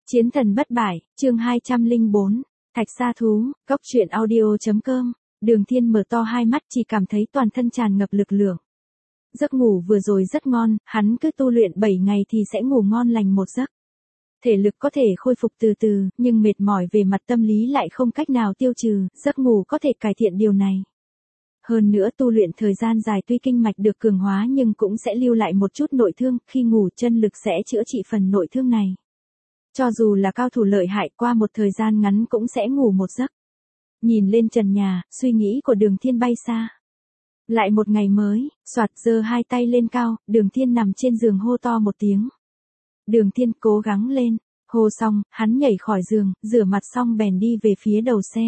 Chiến thần bất bại, chương 204, Thạch Sa Thú, Góc truyện audio.com, Đường Thiên mở to hai mắt chỉ cảm thấy toàn thân tràn ngập lực lượng. Giấc ngủ vừa rồi rất ngon, hắn cứ tu luyện 7 ngày thì sẽ ngủ ngon lành một giấc. Thể lực có thể khôi phục từ từ, nhưng mệt mỏi về mặt tâm lý lại không cách nào tiêu trừ, giấc ngủ có thể cải thiện điều này. Hơn nữa tu luyện thời gian dài tuy kinh mạch được cường hóa nhưng cũng sẽ lưu lại một chút nội thương, khi ngủ chân lực sẽ chữa trị phần nội thương này. Cho dù là cao thủ lợi hại qua một thời gian ngắn cũng sẽ ngủ một giấc. Nhìn lên trần nhà, suy nghĩ của Đường Thiên bay xa. Lại một ngày mới, soạt giơ hai tay lên cao, Đường Thiên nằm trên giường hô to một tiếng. Đường Thiên cố gắng lên, hô xong, hắn nhảy khỏi giường, rửa mặt xong bèn đi về phía đầu xe.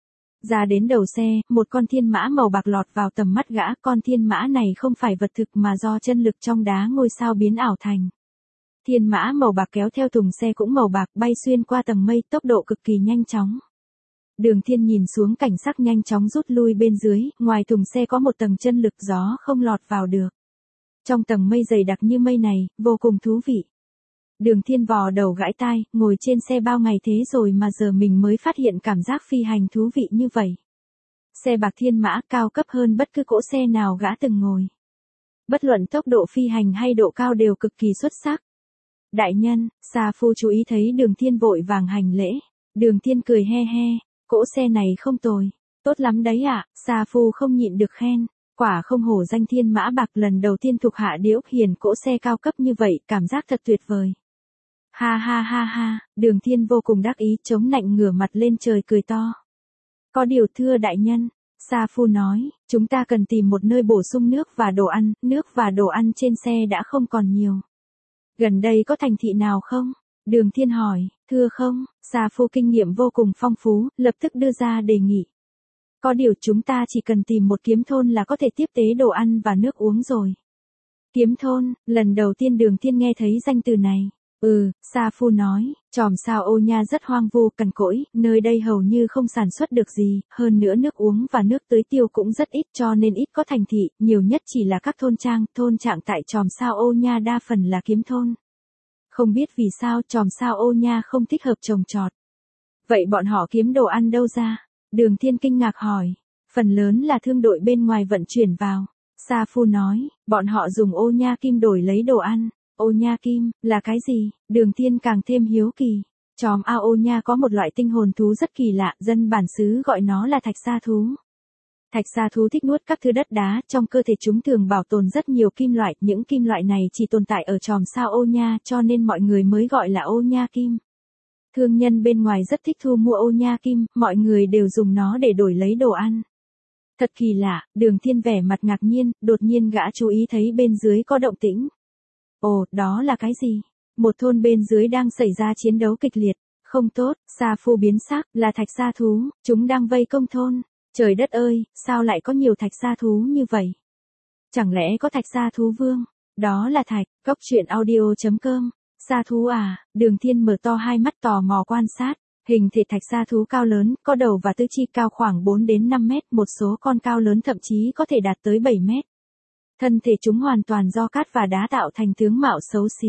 Ra đến đầu xe, một con thiên mã màu bạc lọt vào tầm mắt gã, con thiên mã này không phải vật thực mà do chân lực trong đá ngôi sao biến ảo thành. Thiên mã màu bạc kéo theo thùng xe cũng màu bạc bay xuyên qua tầng mây, tốc độ cực kỳ nhanh chóng. Đường Thiên nhìn xuống cảnh sắc nhanh chóng rút lui bên dưới, ngoài thùng xe có một tầng chân lực gió không lọt vào được. Trong tầng mây dày đặc như mây này, vô cùng thú vị. Đường Thiên vò đầu gãi tai, ngồi trên xe bao ngày thế rồi mà giờ mình mới phát hiện cảm giác phi hành thú vị như vậy. Xe bạc thiên mã cao cấp hơn bất cứ cỗ xe nào gã từng ngồi. Bất luận tốc độ phi hành hay độ cao đều cực kỳ xuất sắc. Đại nhân, Sa Phu chú ý thấy Đường Thiên vội vàng hành lễ. Đường Thiên cười he he, cỗ xe này không tồi, tốt lắm đấy ạ, Sa Phu không nhịn được khen. Quả không hổ danh thiên mã bạc, lần đầu tiên thuộc hạ Điếu Hiền cỗ xe cao cấp như vậy, cảm giác thật tuyệt vời. Ha ha ha ha, Đường Thiên vô cùng đắc ý, chống nạnh ngửa mặt lên trời cười to. Có điều thưa đại nhân, Sa Phu nói, chúng ta cần tìm một nơi bổ sung nước và đồ ăn trên xe đã không còn nhiều. Gần đây có thành thị nào không? Đường Thiên hỏi, thưa không, Sa Phu kinh nghiệm vô cùng phong phú, lập tức đưa ra đề nghị. Có điều chúng ta chỉ cần tìm một kiếm thôn là có thể tiếp tế đồ ăn và nước uống rồi. Kiếm thôn, lần đầu tiên Đường Thiên nghe thấy danh từ này. Sa Phu nói, Chòm Sao Ô Nha rất hoang vu cằn cỗi, nơi đây hầu như không sản xuất được gì, hơn nữa nước uống và nước tưới tiêu cũng rất ít cho nên ít có thành thị, nhiều nhất chỉ là các thôn trạng tại Chòm Sao Ô Nha đa phần là kiếm thôn. Không biết vì sao Chòm Sao Ô Nha không thích hợp trồng trọt. Vậy bọn họ kiếm đồ ăn đâu ra? Đường Thiên kinh ngạc hỏi, phần lớn là thương đội bên ngoài vận chuyển vào. Sa Phu nói, bọn họ dùng ô nha kim đổi lấy đồ ăn. Ô nha kim, là cái gì? Đường Thiên càng thêm hiếu kỳ. Chòm ao ô nha có một loại tinh hồn thú rất kỳ lạ, dân bản xứ gọi nó là thạch sa thú. Thạch sa thú thích nuốt các thứ đất đá, trong cơ thể chúng thường bảo tồn rất nhiều kim loại, những kim loại này chỉ tồn tại ở chòm sao ô nha cho nên mọi người mới gọi là ô nha kim. Thương nhân bên ngoài rất thích thu mua ô nha kim, mọi người đều dùng nó để đổi lấy đồ ăn. Thật kỳ lạ, Đường Thiên vẻ mặt ngạc nhiên, đột nhiên gã chú ý thấy bên dưới có động tĩnh. Ồ, đó là cái gì? Một thôn bên dưới đang xảy ra chiến đấu kịch liệt. Không tốt, Sa Phu biến sắc, là thạch sa thú, chúng đang vây công thôn. Trời đất ơi, sao lại có nhiều thạch sa thú như vậy? Chẳng lẽ có thạch sa thú vương? Đó là thạch, Góc truyện audio.com. Sa thú à? Đường Thiên mở to hai mắt tò mò quan sát. Hình thể thạch sa thú cao lớn, có đầu và tứ chi cao khoảng 4 đến 5 mét, một số con cao lớn thậm chí có thể đạt tới 7 mét. Thân thể chúng hoàn toàn do cát và đá tạo thành tướng mạo xấu xí.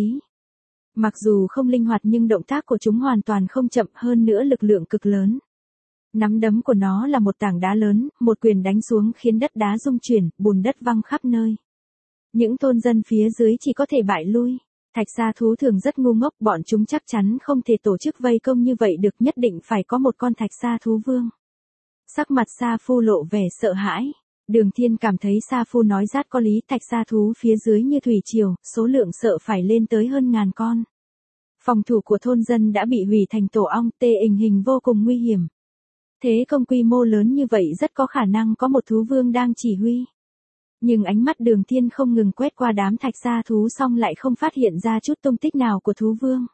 Mặc dù không linh hoạt nhưng động tác của chúng hoàn toàn không chậm, hơn nữa lực lượng cực lớn. Nắm đấm của nó là một tảng đá lớn, một quyền đánh xuống khiến đất đá rung chuyển, bùn đất văng khắp nơi. Những thôn dân phía dưới chỉ có thể bại lui. Thạch sa thú thường rất ngu ngốc, bọn chúng chắc chắn không thể tổ chức vây công như vậy được, nhất định phải có một con thạch sa thú vương. Sắc mặt Sa Phu lộ vẻ sợ hãi. Đường Thiên cảm thấy Sa Phu nói rát có lý, thạch sa thú phía dưới như thủy triều, số lượng sợ phải lên tới hơn 1000 con. Phòng thủ của thôn dân đã bị hủy thành tổ ong, tình hình vô cùng nguy hiểm. Thế công quy mô lớn như vậy rất có khả năng có một thú vương đang chỉ huy. Nhưng ánh mắt Đường Thiên không ngừng quét qua đám thạch sa thú xong lại không phát hiện ra chút tung tích nào của thú vương.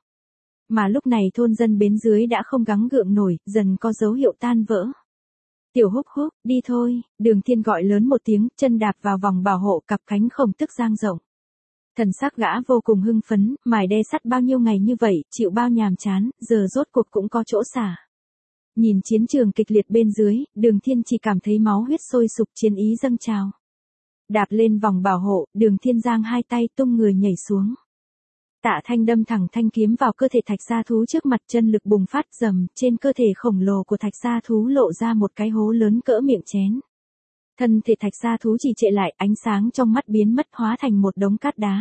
Mà lúc này thôn dân bên dưới đã không gắng gượng nổi, dần có dấu hiệu tan vỡ. Tiểu Húc Húc, đi thôi, Đường Thiên gọi lớn một tiếng, chân đạp vào vòng bảo hộ, cặp cánh khổng tức dang rộng. Thần sắc gã vô cùng hưng phấn, mài đe sắt bao nhiêu ngày như vậy, chịu bao nhàm chán, giờ rốt cuộc cũng có chỗ xả. Nhìn chiến trường kịch liệt bên dưới, Đường Thiên chỉ cảm thấy máu huyết sôi sục, chiến ý dâng trào. Đạp lên vòng bảo hộ, Đường Thiên giang hai tay tung người nhảy xuống. Tạ Thanh đâm thẳng thanh kiếm vào cơ thể thạch sa thú trước mặt, chân lực bùng phát rầm, trên cơ thể khổng lồ của thạch sa thú lộ ra một cái hố lớn cỡ miệng chén. Thân thể thạch sa thú trì trệ lại, ánh sáng trong mắt biến mất hóa thành một đống cát đá.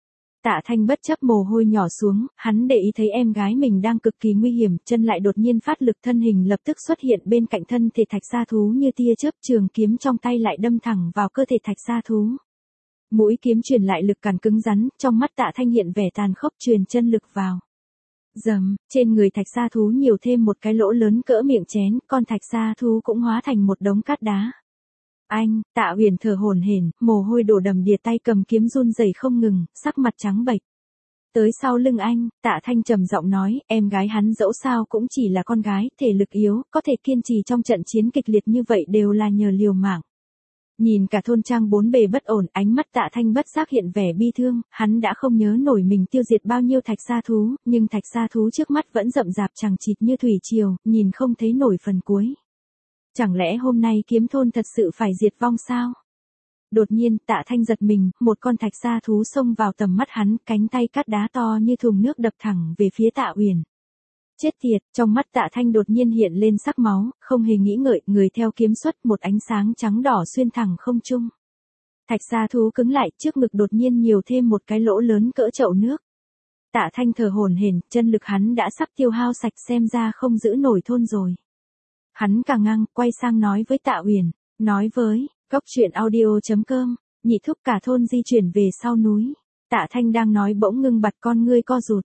Tạ Thanh bất chấp mồ hôi nhỏ xuống, hắn để ý thấy em gái mình đang cực kỳ nguy hiểm, chân lại đột nhiên phát lực, thân hình lập tức xuất hiện bên cạnh thân thể thạch sa thú như tia chớp, trường kiếm trong tay lại đâm thẳng vào cơ thể thạch sa thú. Mũi kiếm truyền lại lực càn cứng rắn, trong mắt Tạ Thanh hiện vẻ tàn khốc, truyền chân lực vào. Rầm, trên người thạch sa thú nhiều thêm một cái lỗ lớn cỡ miệng chén, con thạch sa thú cũng hóa thành một đống cát đá. Anh, Tạ Uyển thở hổn hển, mồ hôi đổ đầm đìa, tay cầm kiếm run rẩy không ngừng, sắc mặt trắng bệch. Tới sau lưng anh, Tạ Thanh trầm giọng nói, em gái hắn dẫu sao cũng chỉ là con gái, thể lực yếu, có thể kiên trì trong trận chiến kịch liệt như vậy đều là nhờ liều mạng. Nhìn cả thôn trang bốn bề bất ổn, ánh mắt Tạ Thanh bất giác hiện vẻ bi thương, hắn đã không nhớ nổi mình tiêu diệt bao nhiêu thạch sa thú, nhưng thạch sa thú trước mắt vẫn rậm rạp chằng chịt như thủy triều, nhìn không thấy nổi phần cuối. Chẳng lẽ hôm nay kiếm thôn thật sự phải diệt vong sao? Đột nhiên, Tạ Thanh giật mình, một con thạch sa thú xông vào tầm mắt hắn, cánh tay cát đá to như thùng nước đập thẳng về phía Tạ Uyển. Chết tiệt, trong mắt Tạ Thanh đột nhiên hiện lên sắc máu, không hề nghĩ ngợi, người theo kiếm xuất, một ánh sáng trắng đỏ xuyên thẳng không trung. Thạch sa thú cứng lại, trước ngực đột nhiên nhiều thêm một cái lỗ lớn cỡ chậu nước. Tạ Thanh thở hổn hển, chân lực hắn đã sắp tiêu hao sạch, xem ra không giữ nổi thôn rồi. Hắn càng ngang, quay sang nói với Tạ Uyển, nói với, goctruyện.audio.com, nhị thúc cả thôn di chuyển về sau núi. Tạ Thanh đang nói bỗng ngưng bặt, con ngươi co rụt.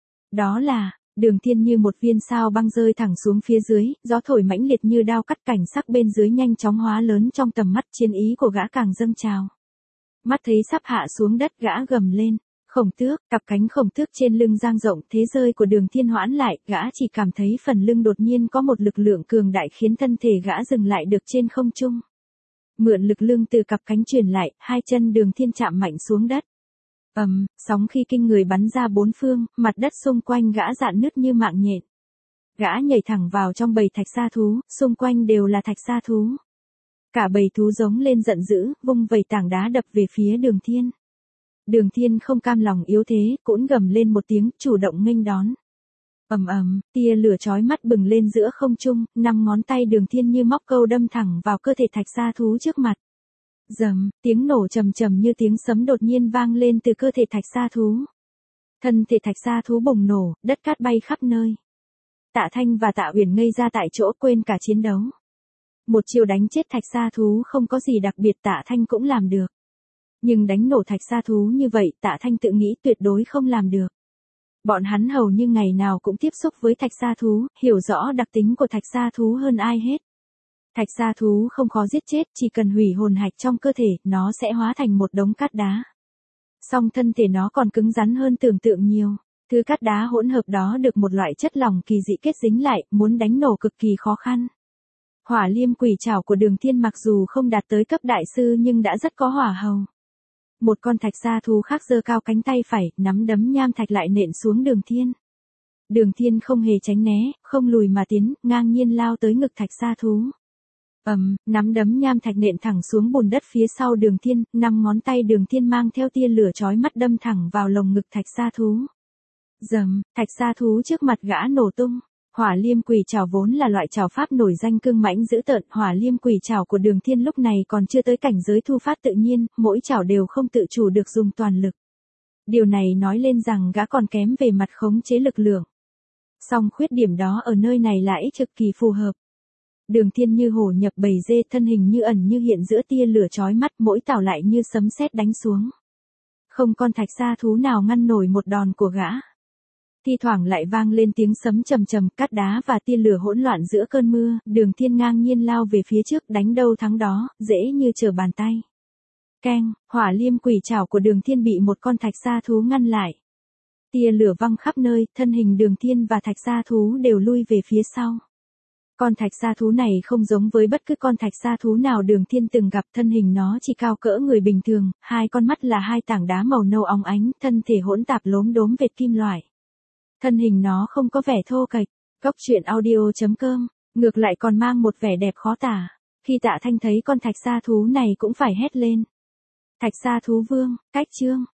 Đó là, Đường Thiên như một viên sao băng rơi thẳng xuống phía dưới, gió thổi mãnh liệt như đao cắt, cảnh sắc bên dưới nhanh chóng hóa lớn trong tầm mắt, chiến ý của gã càng dâng trào. Mắt thấy sắp hạ xuống đất, gã gầm lên, Khổng Tước, cặp cánh khổng tước trên lưng dang rộng, thế rơi của Đường Thiên hoãn lại, gã chỉ cảm thấy phần lưng đột nhiên có một lực lượng cường đại khiến thân thể gã dừng lại được trên không trung. Mượn lực lưng từ cặp cánh truyền lại, hai chân Đường Thiên chạm mạnh xuống đất. Sóng khi kinh người bắn ra bốn phương, mặt đất xung quanh gã rạn nứt như mạng nhện. Gã nhảy thẳng vào trong bầy thạch sa thú, xung quanh đều là thạch sa thú. Cả bầy thú giống lên giận dữ, vung vẩy tảng đá đập về phía Đường Thiên. Đường Thiên không cam lòng yếu thế, cỗn gầm lên một tiếng, chủ động nghênh đón. Tia lửa chói mắt bừng lên giữa không trung, 5 ngón tay Đường Thiên như móc câu đâm thẳng vào cơ thể thạch sa thú trước mặt. Rầm, tiếng nổ trầm trầm như tiếng sấm đột nhiên vang lên từ cơ thể thạch sa thú. Thân thể thạch sa thú bùng nổ, đất cát bay khắp nơi. Tạ Thanh và Tạ Uyển ngây ra tại chỗ, quên cả chiến đấu. Một chiêu đánh chết thạch sa thú không có gì đặc biệt, Tạ Thanh cũng làm được. Nhưng đánh nổ thạch sa thú như vậy, Tạ Thanh tự nghĩ tuyệt đối không làm được. Bọn hắn hầu như ngày nào cũng tiếp xúc với thạch sa thú, hiểu rõ đặc tính của thạch sa thú hơn ai hết. Thạch sa thú không khó giết chết, chỉ cần hủy hồn hạch trong cơ thể, nó sẽ hóa thành một đống cát đá. Song thân thể nó còn cứng rắn hơn tưởng tượng nhiều. Thứ cát đá hỗn hợp đó được một loại chất lỏng kỳ dị kết dính lại, muốn đánh nổ cực kỳ khó khăn. Hỏa liêm quỷ trảo của Đường Thiên mặc dù không đạt tới cấp đại sư nhưng đã rất có hỏa hầu. Một con thạch sa thú khác giơ cao cánh tay phải, nắm đấm nham thạch lại nện xuống Đường Thiên. Đường Thiên không hề tránh né, không lùi mà tiến, ngang nhiên lao tới ngực thạch sa thú. Nắm đấm nham thạch nện thẳng xuống bùn đất phía sau Đường Thiên, 5 ngón tay Đường Thiên mang theo tia lửa chói mắt đâm thẳng vào lồng ngực thạch sa thú. Rầm, thạch sa thú trước mặt gã nổ tung. Hỏa liêm quỷ trảo vốn là loại trảo pháp nổi danh cương mãnh dữ tợn, hỏa liêm quỷ trảo của Đường Thiên lúc này còn chưa tới cảnh giới thu phát tự nhiên, mỗi trảo đều không tự chủ được dùng toàn lực. Điều này nói lên rằng gã còn kém về mặt khống chế lực lượng. Song khuyết điểm đó ở nơi này lại cực kỳ phù hợp. Đường Thiên như hổ nhập bầy dê, thân hình như ẩn như hiện giữa tia lửa chói mắt, mỗi tảo lại như sấm sét đánh xuống. Không con thạch sa thú nào ngăn nổi một đòn của gã. Thi thoảng lại vang lên tiếng sấm trầm trầm, cát đá và tia lửa hỗn loạn giữa cơn mưa, Đường Thiên ngang nhiên lao về phía trước, đánh đâu thắng đó, dễ như trở bàn tay. Keng, hỏa liêm quỷ trảo của Đường Thiên bị một con thạch sa thú ngăn lại. Tia lửa văng khắp nơi, thân hình Đường Thiên và thạch sa thú đều lui về phía sau. Con thạch sa thú này không giống với bất cứ con thạch sa thú nào Đường Thiên từng gặp, thân hình nó chỉ cao cỡ người bình thường, hai con mắt là hai tảng đá màu nâu óng ánh, thân thể hỗn tạp lốm đốm vệt kim loại. Thân hình nó không có vẻ thô kệch, goctruyện.audio.com, ngược lại còn mang một vẻ đẹp khó tả. Khi Tạ Thanh thấy con thạch sa thú này cũng phải hét lên. Thạch sa thú vương, cách chương.